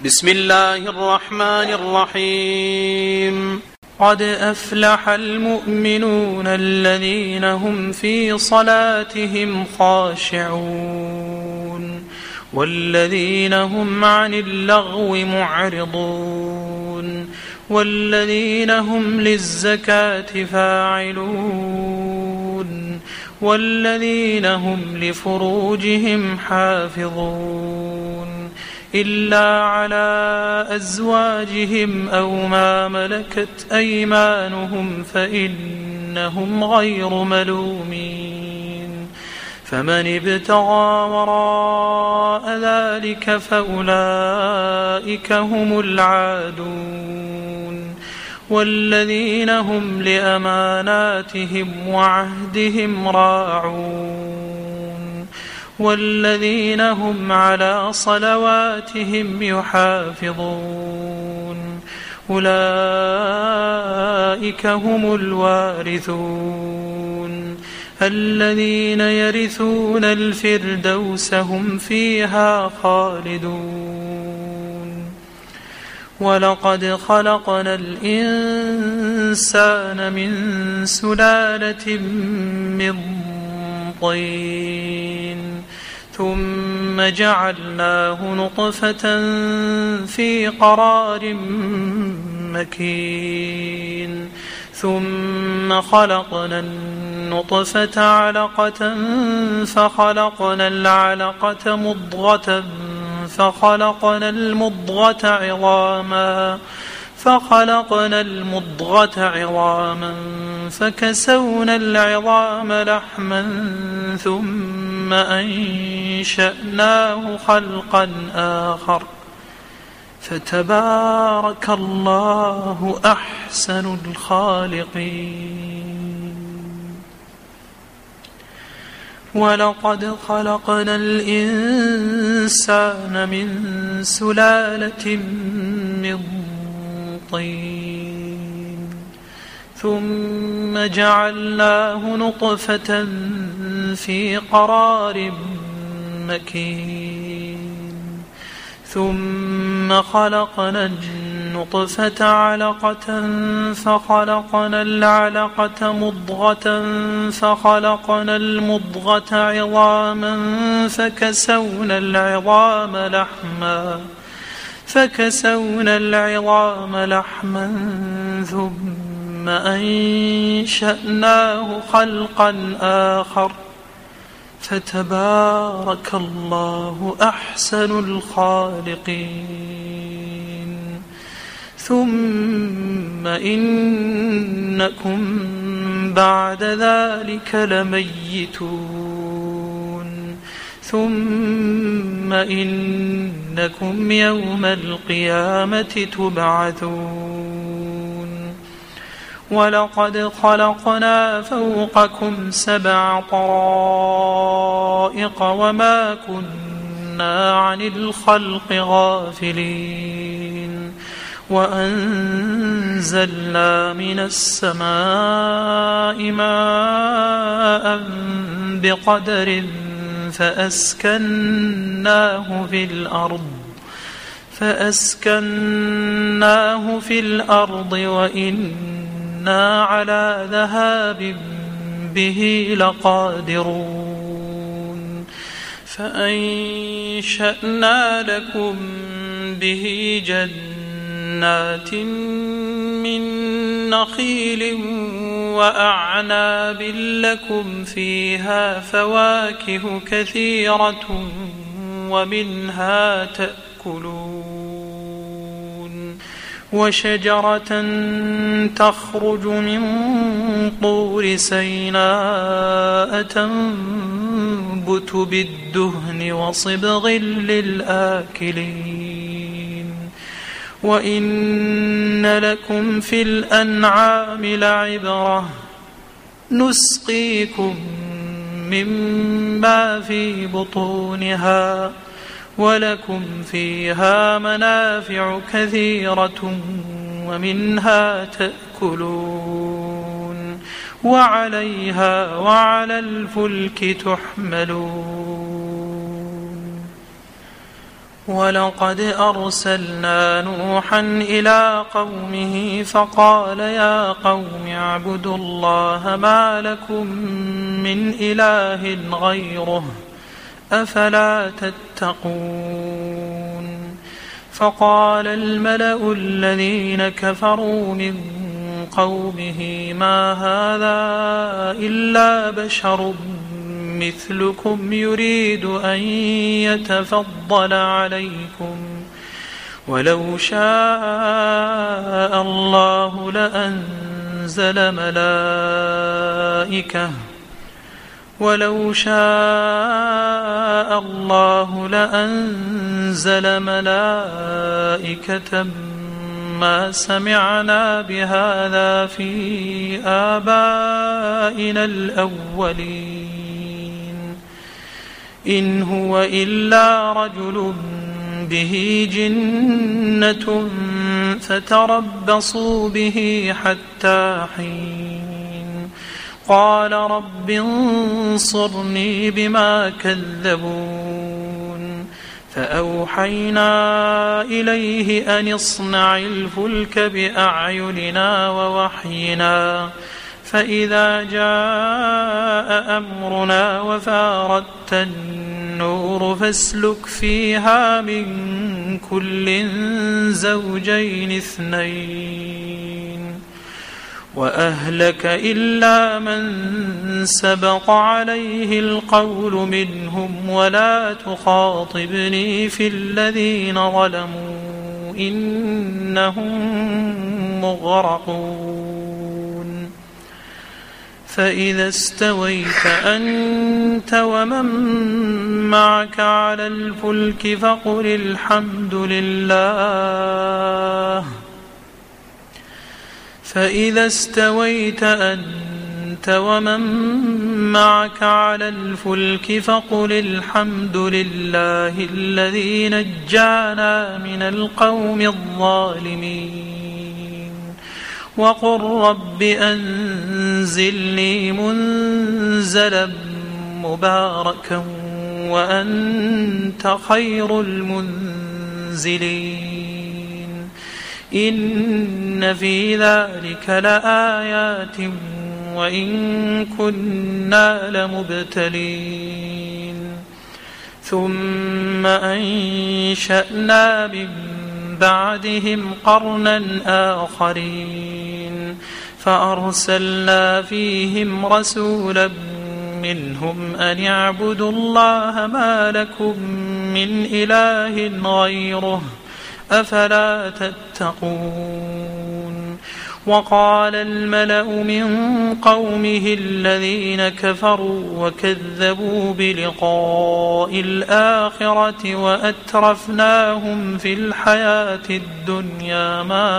بسم الله الرحمن الرحيم. قد أفلح المؤمنون الذين هم في صلاتهم خاشعون والذين هم عن اللغو معرضون والذين هم للزكاة فاعلون والذين هم لفروجهم حافظون إلا على أزواجهم أو ما ملكت أيمانهم فإنهم غير ملومين. فمن ابتغى وراء ذلك فأولئك هم العادون والذين هم لأماناتهم وعهدهم راعون والذين هم على صلواتهم يحافظون أولئك هم الوارثون الذين يرثون الفردوس هم فيها خالدون. ولقد خلقنا الإنسان من سلالة من طين ثم جعلناه نطفة في قرار مكين ثم خلقنا النطفة علقة فخلقنا العلقة مضغة فخلقنا المضغة عظاما فكسونا العظام لحما ثم أنشأناه خلقا آخر فتبارك الله أحسن الخالقين. ولقد خلقنا الإنسان من سلالة من طين ثم جعلناه نطفة في قرار مكين ثم خلقنا النطفة علقة فخلقنا العلقة مضغة فخلقنا المضغة عظاما فكسونا العظام لحما ثم أنشأناه خلقا آخر فتبارك الله أحسن الخالقين. ثم إنكم بعد ذلك لميتون ثم إنكم يوم القيامة تبعثون. ولقد خلقنا فوقكم 7 طرائق وما كنا عن الخلق غافلين وأنزلنا من السماء ماء بقدر فأسكناه في الأرض وإنا على ذهاب به لقادرون. فأنشأنا لكم به جنات من نخيل وأعناب لكم فيها فواكه كثيرة ومنها تأكلون وشجرة تخرج من طور سيناء تنبت بالدهن وصبغ للآكلين وإن لكم في الأنعام لعبرة نسقيكم مما في بطونها ولكم فيها منافع كثيرة ومنها تأكلون وعليها وعلى الفلك تحملون. ولقد أرسلنا نوحا إلى قومه فقال يا قوم اعبدوا الله ما لكم من إله غيره أفلا تتقون. فقال الملأ الذين كفروا من قومه ما هذا إلا بشر مثلكم يريد أن يتفضل عليكم ولو شاء الله لأنزل ملائكة ما سمعنا بهذا في آبائنا الأولين إن هو إلا رجل به جنة فتربصوا به حتى حين. قال رب انصرني بما كذبون. فأوحينا إليه أن اصنع الفلك بأعيننا ووحينا فإذا جاء أمرنا وفاردت النور فاسلك فيها من كل زوجين اثنين وأهلك إلا من سبق عليه القول منهم ولا تخاطبني في الذين ظلموا إنهم مغرقون. فإذا استويت أنت ومن معك على الفلك فقل الحمد لله الذي نجانا من القوم الظالمين وقل رب أنزلني منزلا مباركا وأنت خير المنزلين. إن في ذلك لآيات وإن كنا لمبتلين. ثم أنشأنا من بعدهم قرنا آخرين فأرسلنا فيهم رسولا منهم أن اعبدوا الله ما لكم من إله غيره أفلا تتقون. وقال الملأ من قومه الذين كفروا وكذبوا بلقاء الآخرة وأترفناهم في الحياة الدنيا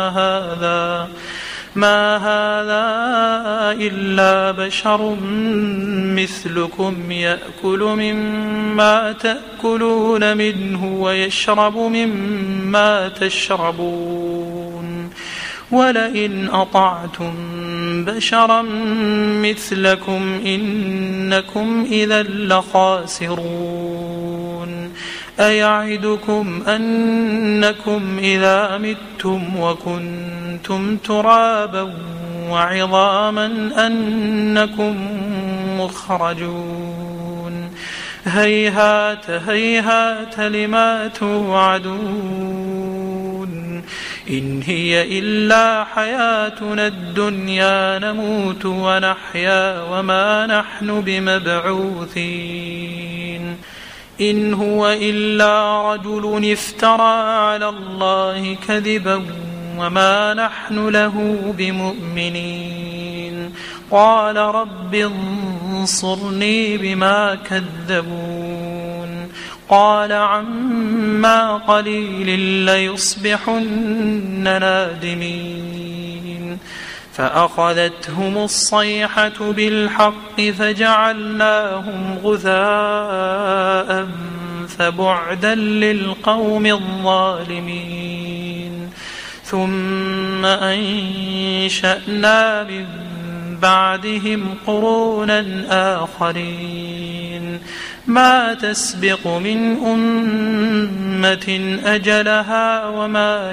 ما هذا إلا بشر مثلكم يأكل مما تأكلون منه ويشرب مما تشربون ولئن أطعتم بشرا مثلكم إنكم إذا لخاسرون. أيعدكم أنكم إذا متم وكنتم ترابا وعظاما أنكم مخرجون. هيهات هيهات لما توعدون. إن هي إلا حياتنا الدنيا نموت ونحيا وما نحن بمبعوثين. إن هو إلا رجل افترى على الله كذبا وما نحن له بمؤمنين. قال رب انصرني بما كذبون. قال عما قليل ليصبحن نادمين. فأخذتهم الصيحة بالحق فجعلناهم غثاء فبعدا للقوم الظالمين. ثم أنشأنا من بعدهم قرونا آخرين ما تسبق من أمة أجلها وما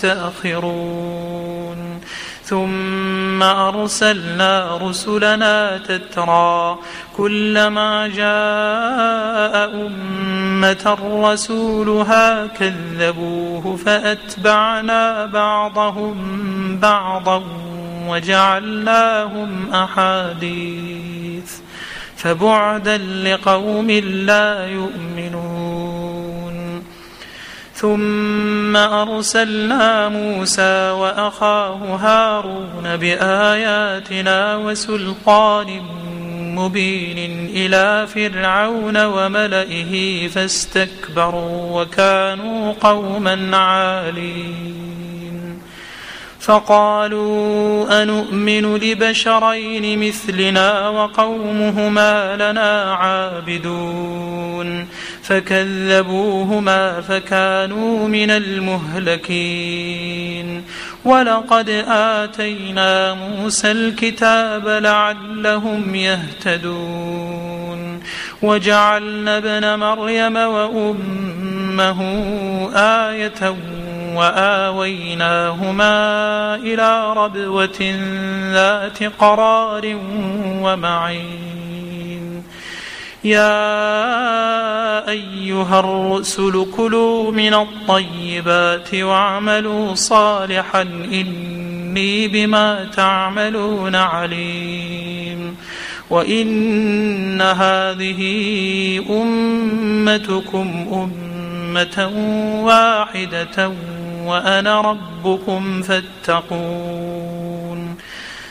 يستأخرون ثم أرسلنا رسلنا تترى كلما جاء أمة رسولها كذبوه فأتبعنا بعضهم بعضا وجعلناهم أحاديث فبعدا لقوم لا يؤمنون ثم أرسلنا موسى وأخاه هارون بآياتنا وسلطان مبين إلى فرعون وملئه فاستكبروا وكانوا قوما عالين فقالوا أنؤمن لبشرين مثلنا وقومهما لنا عابدون فكذبوهما فكانوا من المهلكين ولقد آتينا موسى الكتاب لعلهم يهتدون وجعلنا ابن مريم وأمه آية وآويناهما إلى ربوة ذات قرار ومعين يا أيها الرسل كلوا من الطيبات واعملوا صالحا إني بما تعملون عليم وإن هذه أمتكم أمة واحدة وأنا ربكم فاتقون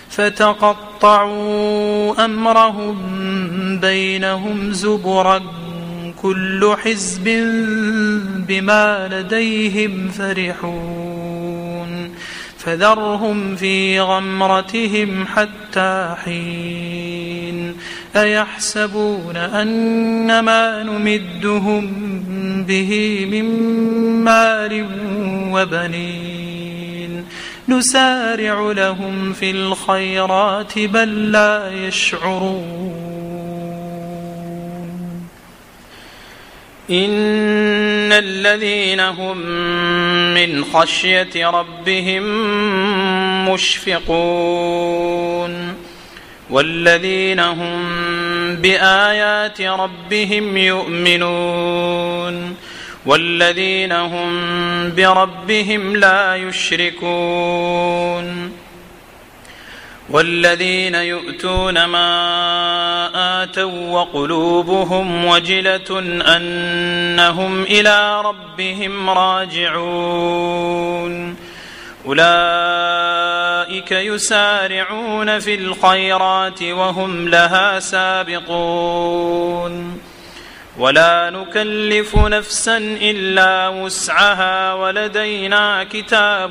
فتقطعوا أمرهم بينهم زبرا كل حزب بما لديهم فرحون فذرهم في غمرتهم حتى حين أيحسبون أن ما نمدهم به من مال وبنين نسارع لهم في الخيرات بل لا يشعرون إن الذين هم من خشية ربهم مشفقون والذين هم بآيات ربهم يؤمنون والذين هم بربهم لا يشركون والذين يؤتون ما آتوا وقلوبهم وجلة أنهم إلى ربهم راجعون أولئك يسارعون في الخيرات وهم لها سابقون ولا نكلف نفسا إلا وسعها ولدينا كتاب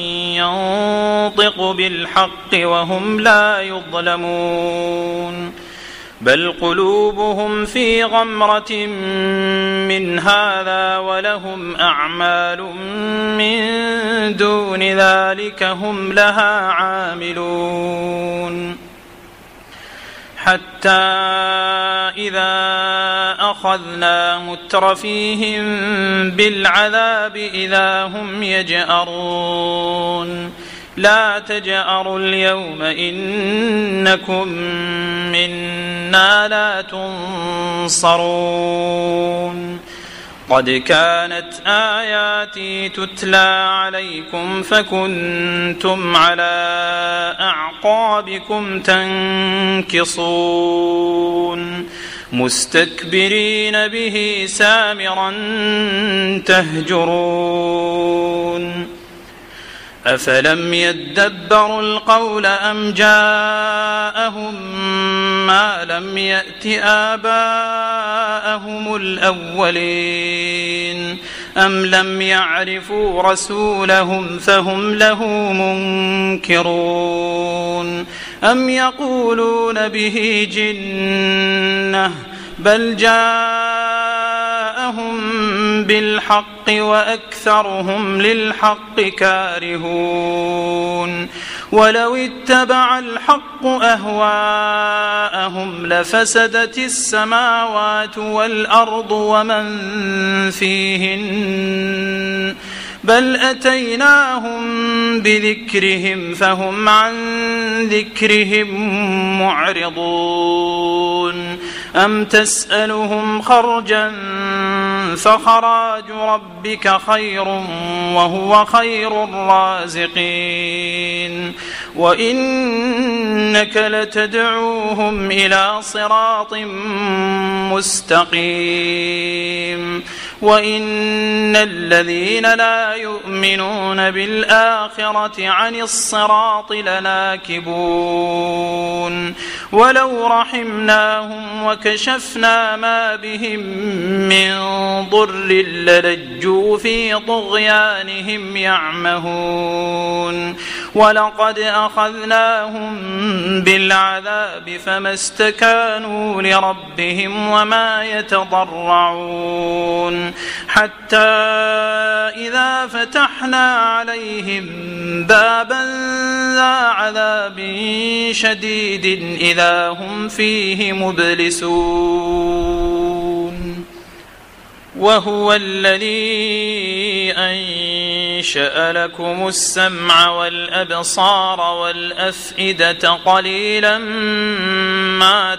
ينطق بالحق وهم لا يظلمون بل قلوبهم في غمرة من هذا ولهم أعمال من دون ذلك هم لها عاملون حتى إذا أخذنا مترفيهم بالعذاب إذا هم يجأرون لا تجأروا اليوم إنكم منا لا تنصرون قد كانت آياتي تتلى عليكم فكنتم على أعقابكم تنكصون مستكبرين به سامرا تهجرون أفلم يدبروا القول أم جاءهم ما لم يأت آباءهم الأولين أم لم يعرفوا رسولهم فهم له منكرون أم يقولون به جنة بل جاءهم بالحق وأكثرهم للحق كارهون ولو اتبع الحق أهواءهم لفسدت السماوات والأرض ومن فيهن بل أتيناهم بذكرهم فهم عن ذكرهم معرضون أم تسألهم خرجا فخراج ربك خير وهو خير الرازقين وإنك لتدعوهم إلى صراط مستقيم وإن الذين لا يؤمنون بالآخرة عن الصراط لناكبون ولو رحمناهم وكشفنا ما بهم من ضر للجوا في طغيانهم يعمهون ولقد أخذناهم بالعذاب فما استكانوا لربهم وما يتضرعون حتى إذا فتحنا عليهم بابا ذا عذاب شديد إذا هم فيه مبلسون وهو الذي أنشأ لكم السمع والأبصار والأفئدة قليلا ما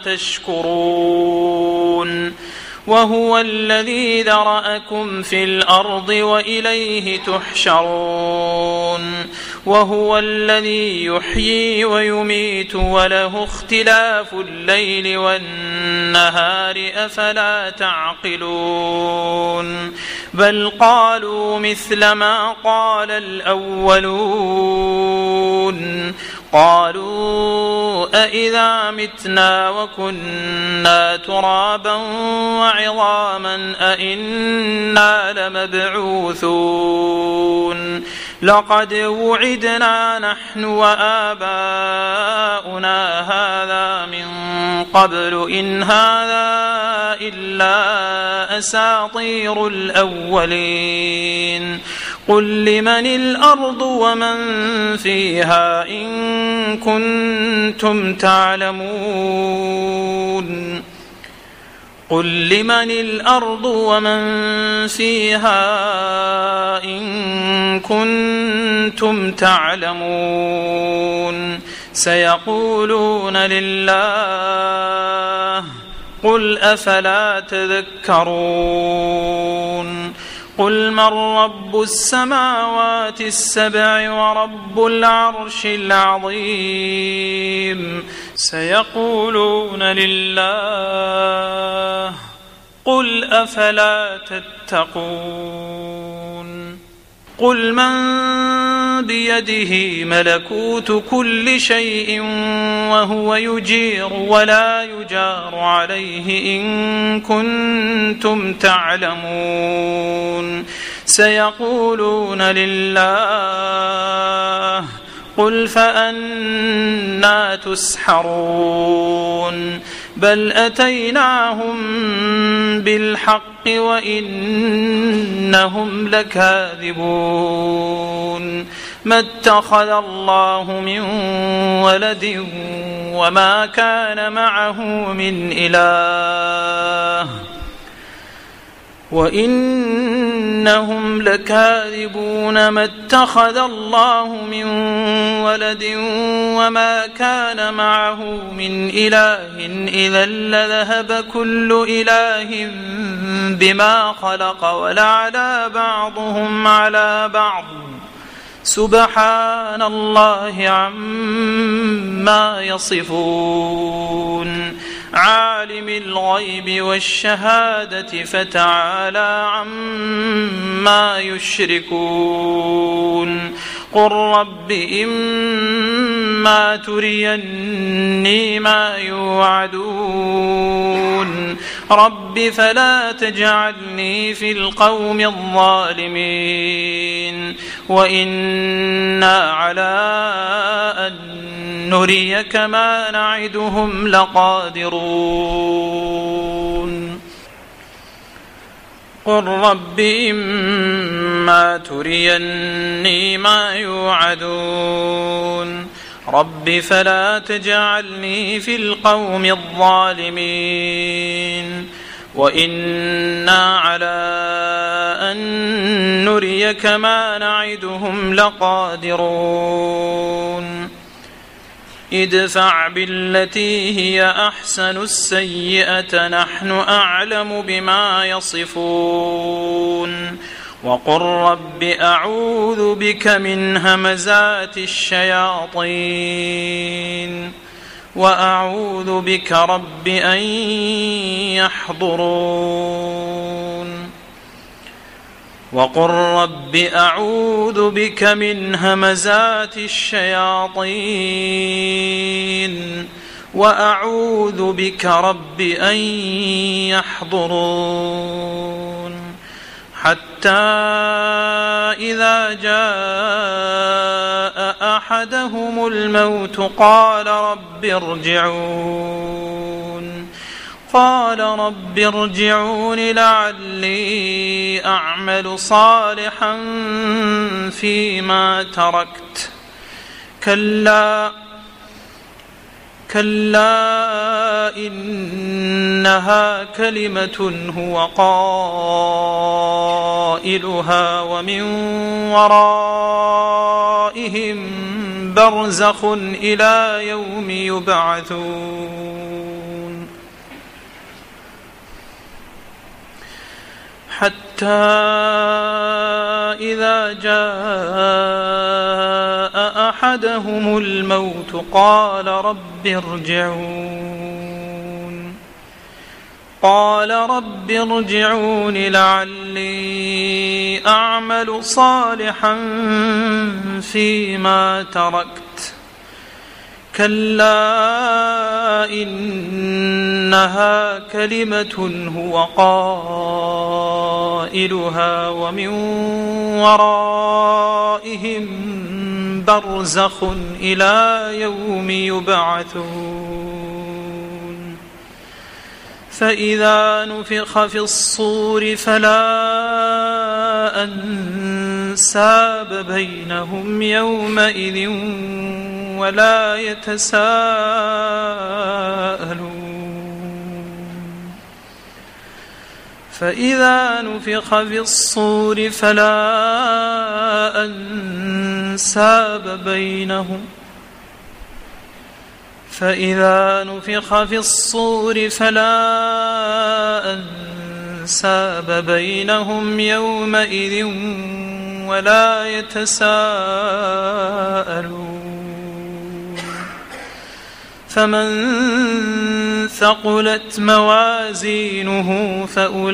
تشكرون وهو الذي ذرأكم في الأرض وإليه تحشرون وهو الذي يحيي ويميت وله اختلاف الليل والنهار أفلا تعقلون بل قالوا مثل ما قال الأولون قالوا أإذا متنا وكنا ترابا وعظاما أإنا لمبعوثون لقد وعدنا نحن وآباؤنا هذا من قبل إن هذا إلا أساطير الأولين قل لمن الأرض ومن فيها إن كنتم تعلمون قل لمن الأرض ومن فيها إن كنتم تعلمون سيقولون لله قل أفلا تذكرون قل من رب السماوات السبع ورب العرش العظيم سيقولون لله قل أفلا تتقون قل من بيده ملكوت كل شيء وهو يجير ولا يجار عليه إن كنتم تعلمون سيقولون لله قل فأنى تسحرون بل أتيناهم بالحق وإنهم لكاذبون ما اتخذ الله من ولد وما كان معه من إله وإنهم لكاذبون ما اتخذ الله من ولد وما كان معه من إله إذا لذهب كل إله بما خلق ولعلى بعضهم على بعض سبحان الله عما يصفون عالم الغيب والشهادة فتعالى عما يشركون قل رب إما تريني ما يوعدون رب فلا تجعلني في القوم الظالمين وإنا على أن نريك ما نعدهم لقادرون قل رب إما تريني ما يوعدون رب فلا تجعلني في القوم الظالمين وإنا على أن نريك ما نعدهم لقادرون ادفع بالتي هي أحسن السيئة نحن أعلم بما يصفون وقل رب أعوذ بك من همزات الشياطين وأعوذ بك رب أن يحضرون وقل رب أعوذ بك من همزات الشياطين وأعوذ بك رب أن يحضرون حتى إذا جاء أحدهم الموت قال رب ارجعون لعلي أعمل صالحا فيما تركت كلا إنها كلمة هو قائلها ومن ورائهم برزخ إلى يوم يبعثون حتى إذا جاء أحدهم الموت قال رب ارجعون لعلي أعمل صالحا فيما تركت كلا إنها كلمة هو قائلها ومن ورائهم برزخ إلى يوم يبعثون فإذا نفخ في الصور فلا أنساب بينهم يومئذ ولا يتساءلون فإذا نفخ في الصور فلا أنساب بينهم يومئذ ولا يتساءلون فمن ثقلت موازينه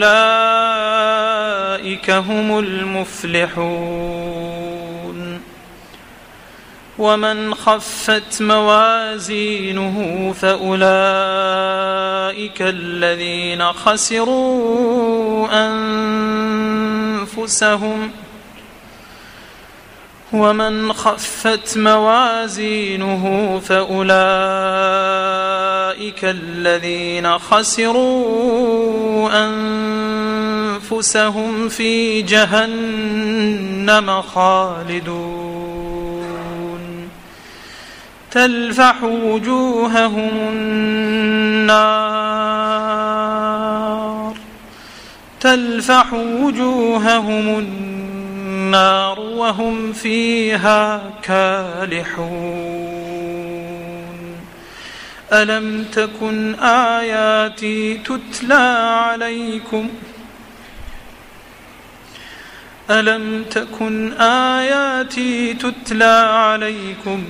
فأولئك هم المفلحون ومن خفت موازينه فأولئك الذين خسروا أنفسهم في جهنم خالدون تلفح وجوههم النار وهم فيها كالحون ألم تكن آياتي تتلى عليكم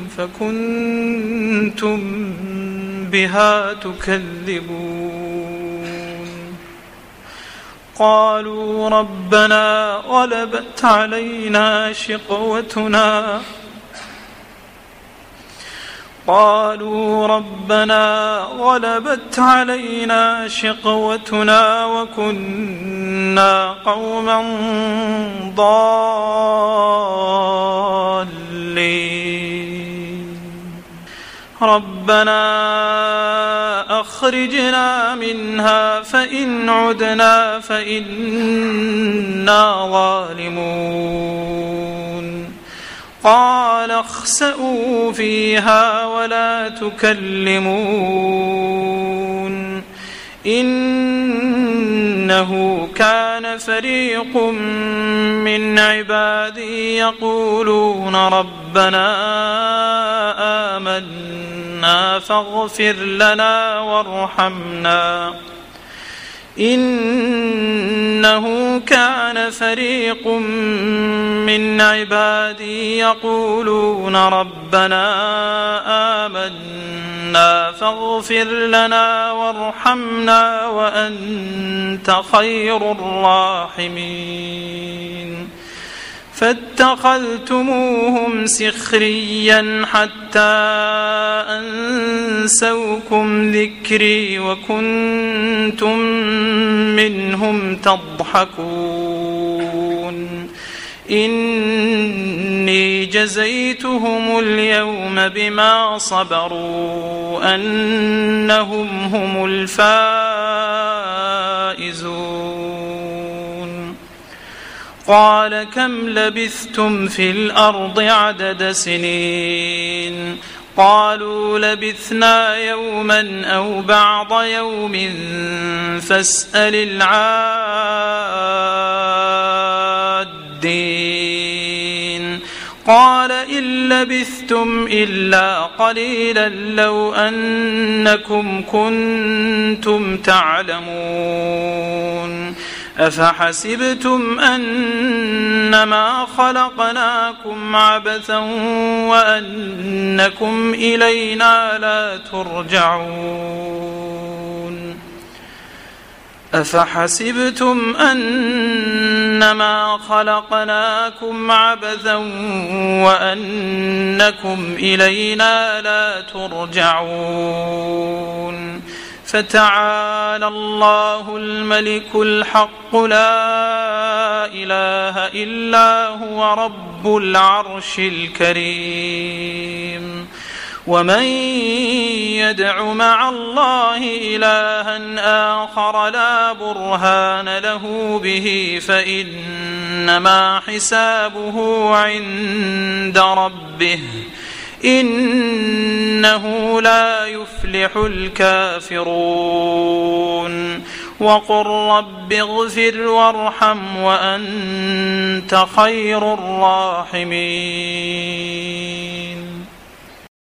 فكنتم بها تكذبون قالوا ربنا غلبت علينا شقوتنا وكنا قوما ضالين ربنا أخرجنا منها فإن عدنا فإنا ظالمون قال اخسئوا فيها ولا تكلمون إنه كان فريق من عبادي يقولون ربنا آمنا فاغفر لنا وارحمنا إنه كان فريق من عبادي يقولون ربنا آمنا فاغفر لنا وارحمنا وأنت خير الراحمين فاتخذتموهم سخريا حتى أنسوكم ذكري وكنتم منهم تضحكون إني جزيتهم اليوم بما صبروا أنهم هم الفائزون قال كم لبثتم في الأرض عدد سنين قالوا لبثنا يوما أو بعض يوم فاسأل العادين قال إن لبثتم إلا قليلا لو أنكم كنتم تعلمون أفحسبتم أنما خلقناكم عبثا وأنكم إلينا لا ترجعون أفحسبتم أنما خلقناكم عبثا وأنكم إلينا لا ترجعون فتعالى الله الملك الحق لا إله إلا هو رب العرش الكريم ومن يدع مع الله إلها آخر لا برهان له به فإنما حسابه عند ربه إنه لا يفلح الكافرون وقل رب اغفر وارحم وأنت خير الراحمين